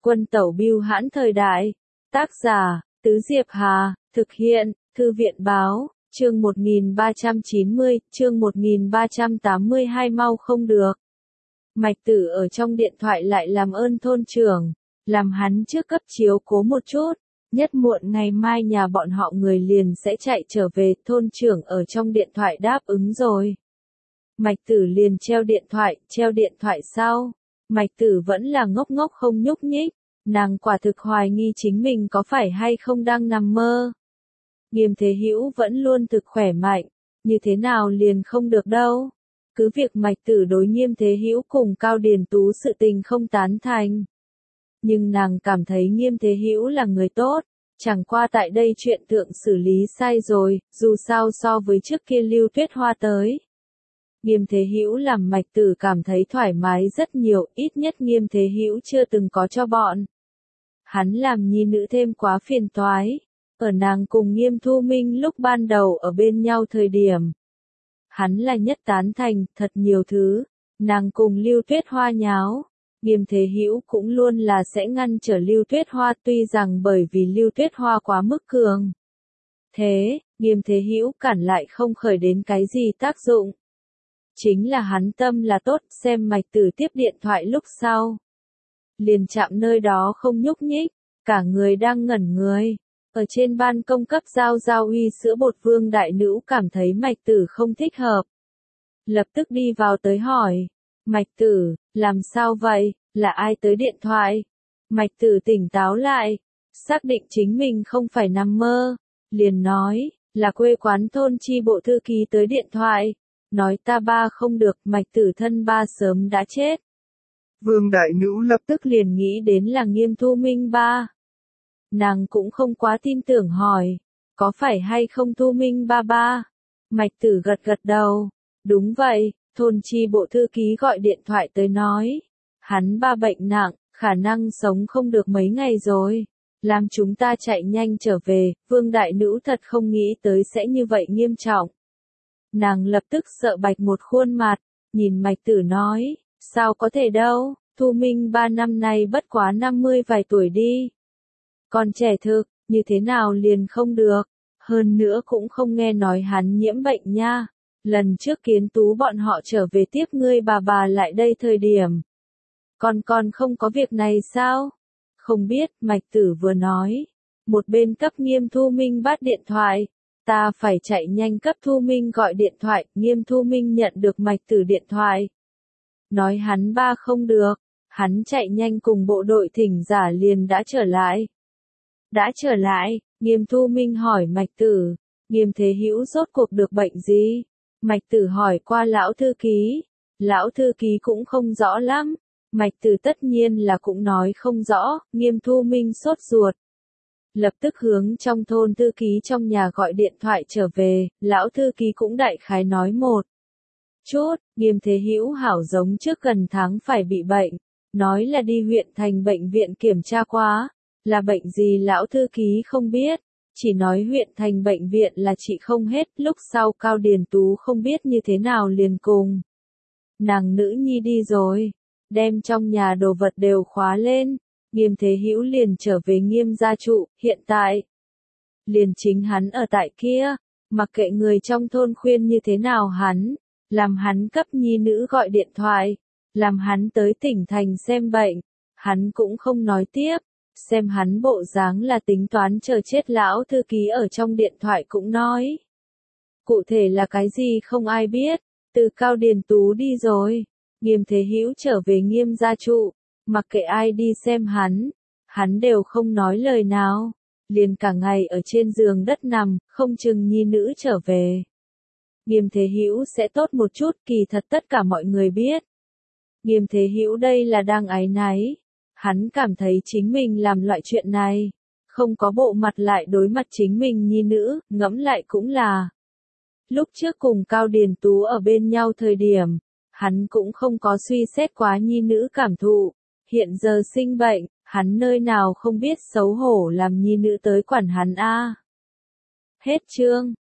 Quân tẩu bưu hãn thời đại. Tác giả, Tứ Diệp Hà, thực hiện, Thư viện báo, chương 1390, chương 1382 mau không được. Mạch Tử ở trong điện thoại lại làm ơn thôn trưởng, làm hắn trước cấp chiếu cố một chút, nhất muộn ngày mai nhà bọn họ người liền sẽ chạy trở về, thôn trưởng ở trong điện thoại đáp ứng rồi. Mạch Tử liền treo điện thoại sau. Mạch Tử vẫn là ngốc ngốc không nhúc nhích, nàng quả thực hoài nghi chính mình có phải hay không đang nằm mơ. Nghiêm Thế Hữu vẫn luôn thực khỏe mạnh, như thế nào liền không được đâu. Cứ việc Mạch Tử đối Nghiêm Thế Hữu cùng Cao Điền Tú sự tình không tán thành. Nhưng nàng cảm thấy Nghiêm Thế Hữu là người tốt, chẳng qua tại đây chuyện thượng xử lý sai rồi, dù sao so với trước kia Lưu Tuyết Hoa tới. Nghiêm Thế Hữu làm Mạch Tử cảm thấy thoải mái rất nhiều, ít nhất Nghiêm Thế Hữu chưa từng có cho bọn. Hắn làm nhi nữ thêm quá phiền toái. Ở nàng cùng Nghiêm Thu Minh lúc ban đầu ở bên nhau thời điểm. Hắn là nhất tán thành, thật nhiều thứ. Nàng cùng Lưu Tuyết Hoa nháo. Nghiêm Thế Hữu cũng luôn là sẽ ngăn trở Lưu Tuyết Hoa, tuy rằng bởi vì Lưu Tuyết Hoa quá mức cường. Thế, Nghiêm Thế Hữu cản lại không khởi đến cái gì tác dụng. Chính là hắn tâm là tốt, xem Mạch Tử tiếp điện thoại lúc sau. Liền chạm nơi đó không nhúc nhích, cả người đang ngẩn người. Ở trên ban công cấp giao uy sữa bột Vương đại nữ cảm thấy Mạch Tử không thích hợp. Lập tức đi vào tới hỏi. Mạch Tử, làm sao vậy, là ai tới điện thoại? Mạch Tử tỉnh táo lại, xác định chính mình không phải nằm mơ. Liền nói, là quê quán thôn chi bộ thư ký tới điện thoại. Nói ta ba không được, Mạch Tử thân ba sớm đã chết. Vương đại nữ lập tức liền nghĩ đến là Nghiêm Thu Minh ba. Nàng cũng không quá tin tưởng hỏi, có phải hay không Thu Minh ba ba? Mạch Tử gật đầu, đúng vậy, thôn chi bộ thư ký gọi điện thoại tới nói. Hắn ba bệnh nặng, khả năng sống không được mấy ngày rồi. Làm chúng ta chạy nhanh trở về, Vương đại nữ thật không nghĩ tới sẽ như vậy nghiêm trọng. Nàng lập tức sợ bạch một khuôn mặt, nhìn Mạch Tử nói, sao có thể đâu, Thu Minh 3 năm nay bất quá 50 vài tuổi đi. Còn trẻ thực, như thế nào liền không được, hơn nữa cũng không nghe nói hắn nhiễm bệnh nha. Lần trước Kiến Tú bọn họ trở về tiếp ngươi bà lại đây thời điểm. Còn không có việc này sao? Không biết, Mạch Tử vừa nói. Một bên cấp Nghiêm Thu Minh bắt điện thoại. Ta phải chạy nhanh cấp Thu Minh gọi điện thoại, Nghiêm Thu Minh nhận được Mạch Tử điện thoại. Nói hắn ba không được, hắn chạy nhanh cùng bộ đội thỉnh giả liền đã trở lại. Đã trở lại, Nghiêm Thu Minh hỏi Mạch Tử, Nghiêm Thế Hữu rốt cuộc được bệnh gì? Mạch Tử hỏi qua lão thư ký, lão thư ký cũng không rõ lắm. Mạch Tử tất nhiên là cũng nói không rõ, Nghiêm Thu Minh sốt ruột. Lập tức hướng trong thôn thư ký trong nhà gọi điện thoại trở về, lão thư ký cũng đại khái nói một chút, Nghiêm Thế Hữu hảo giống trước gần tháng phải bị bệnh, nói là đi huyện thành bệnh viện kiểm tra quá, là bệnh gì lão thư ký không biết, chỉ nói huyện thành bệnh viện là trị không hết, lúc sau Cao Điền Tú không biết như thế nào liền cùng. Nàng nữ nhi đi rồi, đem trong nhà đồ vật đều khóa lên. Nghiêm Thế Hữu liền trở về Nghiêm gia trụ, hiện tại. Liền chính hắn ở tại kia, mặc kệ người trong thôn khuyên như thế nào hắn, làm hắn cấp nhi nữ gọi điện thoại, làm hắn tới tỉnh thành xem bệnh, hắn cũng không nói tiếp, xem hắn bộ dáng là tính toán chờ chết lão thư ký ở trong điện thoại cũng nói. Cụ thể là cái gì không ai biết, từ Cao Điền Tú đi rồi, Nghiêm Thế Hữu trở về Nghiêm gia trụ. Mặc kệ ai đi xem hắn đều không nói lời nào, liền cả ngày ở trên giường đất nằm, không chừng nhi nữ trở về. Nghiêm Thế Hữu sẽ tốt một chút, kỳ thật tất cả mọi người biết. Nghiêm Thế Hữu đây là đang áy náy, hắn cảm thấy chính mình làm loại chuyện này, không có bộ mặt lại đối mặt chính mình nhi nữ, ngẫm lại cũng là. Lúc trước cùng Cao Điền Tú ở bên nhau thời điểm, hắn cũng không có suy xét quá nhi nữ cảm thụ. Hiện giờ sinh bệnh, hắn nơi nào không biết xấu hổ làm nhi nữ tới quản hắn a. Hết chương.